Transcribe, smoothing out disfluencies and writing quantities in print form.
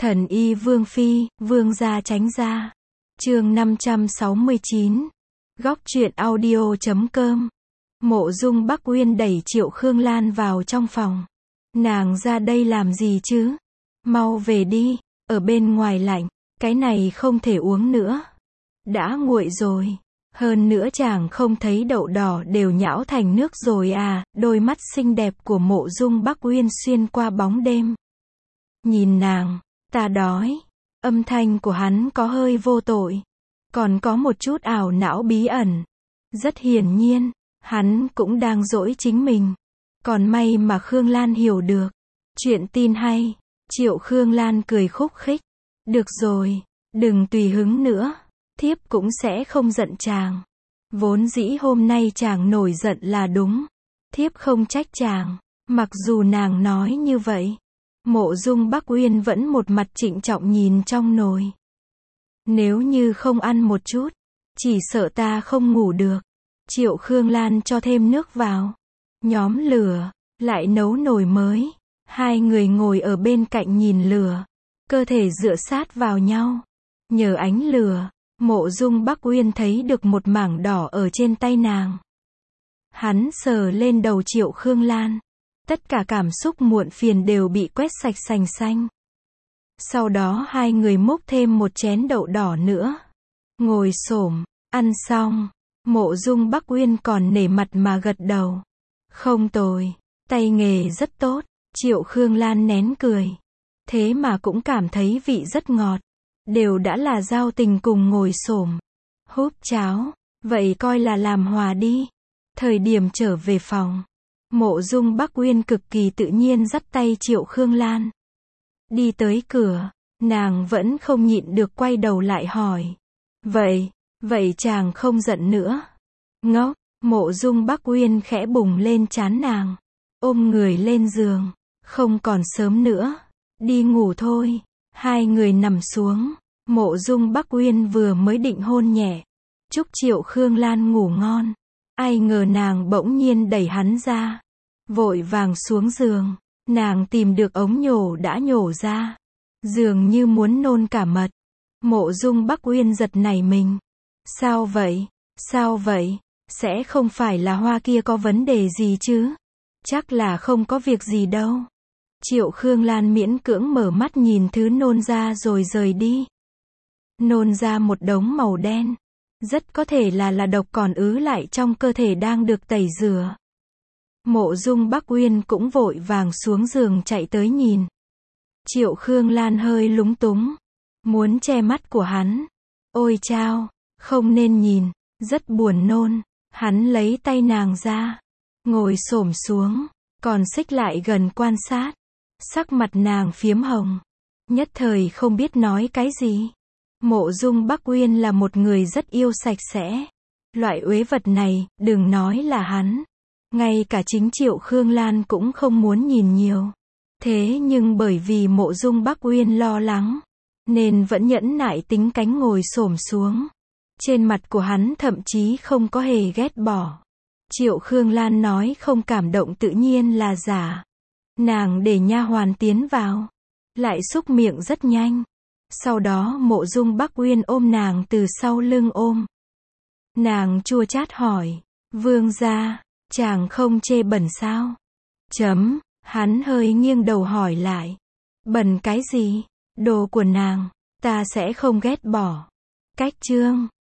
Thần y vương phi, vương gia tránh ra. Chương 569. Góc truyện audio.com. Mộ Dung Bắc Uyên đẩy Triệu Khương Lan vào trong phòng. Nàng ra đây làm gì chứ? Mau về đi, ở bên ngoài lạnh, cái này không thể uống nữa. Đã nguội rồi. Hơn nữa chàng không thấy đậu đỏ đều nhão thành nước rồi à? Đôi mắt xinh đẹp của Mộ Dung Bắc Uyên xuyên qua bóng đêm. Nhìn nàng, ta đói. Âm thanh của hắn có hơi vô tội, còn có một chút ảo não bí ẩn. Rất hiển nhiên, hắn cũng đang dỗi chính mình. Còn may mà Khương Lan hiểu được. Chuyện tin hay. Triệu Khương Lan cười khúc khích. Được rồi, đừng tùy hứng nữa. Thiếp cũng sẽ không giận chàng. Vốn dĩ hôm nay chàng nổi giận là đúng. Thiếp không trách chàng. Mặc dù nàng nói như vậy, Mộ Dung Bắc Uyên vẫn một mặt trịnh trọng nhìn trong nồi. Nếu như không ăn một chút, chỉ sợ ta không ngủ được. Triệu Khương Lan cho thêm nước vào, nhóm lửa, lại nấu nồi mới. Hai người ngồi ở bên cạnh nhìn lửa, cơ thể dựa sát vào nhau. Nhờ ánh lửa, Mộ Dung Bắc Uyên thấy được một mảng đỏ ở trên tay nàng. Hắn sờ lên đầu Triệu Khương Lan. Tất cả cảm xúc muộn phiền đều bị quét sạch sành xanh. Sau đó hai người múc thêm một chén đậu đỏ nữa. Ngồi xổm, ăn xong, Mộ Dung Bắc Uyên còn nể mặt mà gật đầu. Không tồi, tay nghề rất tốt. Triệu Khương Lan nén cười. Thế mà cũng cảm thấy vị rất ngọt. Đều đã là giao tình cùng ngồi xổm húp cháo, vậy coi là làm hòa đi. Thời điểm trở về phòng, Mộ Dung Bắc Uyên cực kỳ tự nhiên dắt tay Triệu Khương Lan. Đi tới cửa, nàng vẫn không nhịn được quay đầu lại hỏi. Vậy chàng không giận nữa? Ngốc, Mộ Dung Bắc Uyên khẽ bùng lên trán nàng. Ôm người lên giường. Không còn sớm nữa. Đi ngủ thôi. Hai người nằm xuống. Mộ Dung Bắc Uyên vừa mới định hôn nhẹ. Chúc Triệu Khương Lan ngủ ngon. Ai ngờ nàng bỗng nhiên đẩy hắn ra. Vội vàng xuống giường. Nàng tìm được ống nhổ đã nhổ ra. Dường như muốn nôn cả mật. Mộ Dung Bắc Uyên giật nảy mình. Sao vậy? Sao vậy? Sẽ không phải là hoa kia có vấn đề gì chứ? Chắc là không có việc gì đâu. Triệu Khương Lan miễn cưỡng mở mắt nhìn thứ nôn ra rồi rời đi. Nôn ra một đống màu đen. Rất có thể là độc còn ứ lại trong cơ thể đang được tẩy rửa. Mộ Dung Bắc Uyên cũng vội vàng xuống giường chạy tới nhìn. Triệu Khương Lan hơi lúng túng. Muốn che mắt của hắn. Ôi chao, không nên nhìn, rất buồn nôn. Hắn lấy tay nàng ra. Ngồi xổm xuống, còn xích lại gần quan sát. Sắc mặt nàng phiếm hồng. Nhất thời không biết nói cái gì. Mộ Dung Bắc Uyên là một người rất yêu sạch sẽ. Loại uế vật này, đừng nói là hắn. Ngay cả chính Triệu Khương Lan cũng không muốn nhìn nhiều. Thế nhưng bởi vì Mộ Dung Bắc Uyên lo lắng, nên vẫn nhẫn nại tính cánh ngồi xổm xuống. Trên mặt của hắn thậm chí không có hề ghét bỏ. Triệu Khương Lan nói không cảm động tự nhiên là giả. Nàng để nha hoàn tiến vào. Lại xúc miệng rất nhanh. Sau đó Mộ Dung Bắc Uyên ôm nàng từ sau lưng ôm. Nàng chua chát hỏi. Vương gia, chàng không chê bẩn sao? Hắn hơi nghiêng đầu hỏi lại. Bẩn cái gì? Đồ của nàng, ta sẽ không ghét bỏ. Cách chương